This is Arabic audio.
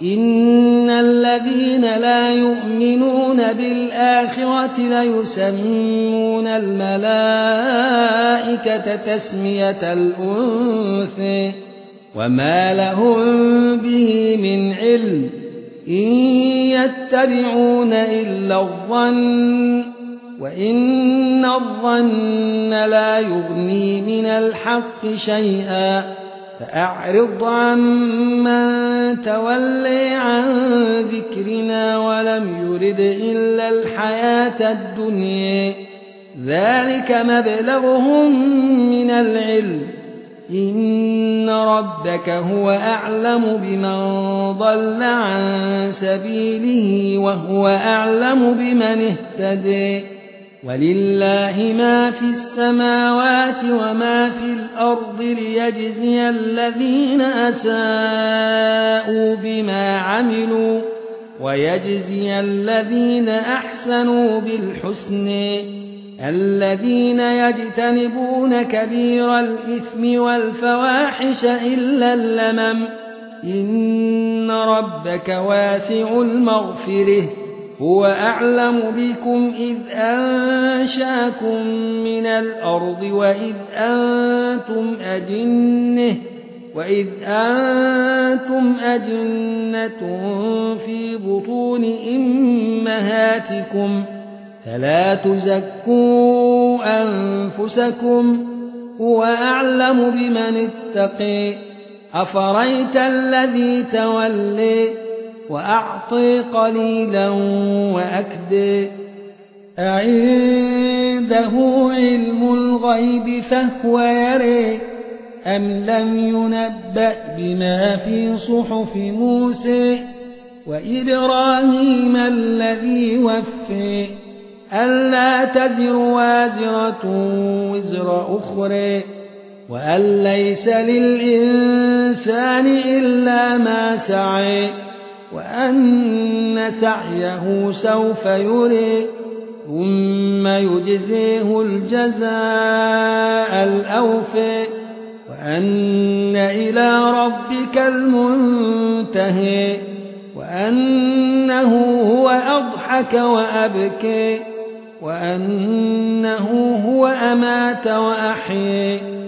إن الذين لا يؤمنون بالآخرة ليسمون الملائكة تسمية الأنثى وما لهم به من علم إن يتبعون إلا الظن وإن الظن لا يغني من الحق شيئا فأعرض عمن تولي عن ذكرنا ولم يرد إلا الحياة الدنيا ذلك مبلغهم من العلم إن ربك هو أعلم بمن ضل عن سبيله وهو أعلم بمن اهتدى ولله ما في السماوات وما في الأرض ليجزي الذين أساءوا بما عملوا ويجزي الذين أحسنوا بالحسن الذين يجتنبون كبير الإثم والفواحش إلا اللمم إن ربك واسع المغفرة هو أعلم بكم إذ أنشاكم من الأرض وإذ أنتم أجنة في بطون أمهاتكم فلا تزكوا أنفسكم هو أعلم بمن اتقى أفرأيت الذي تولى وأعطي قليلا وأكدى أعنده علم الغيب فهو يرى أم لم ينبأ بما في صحف موسى وإبراهيم الذي وفى ألا تزر وازرة وزر أخرى وأن ليس للإنسان إلا ما سعى وأن سعيه سوف يرى ثم يجزيه الجزاء الأوفى وأن إلى ربك المنتهى وأنه هو أضحك وأبكى وأنه هو أمات وأحيا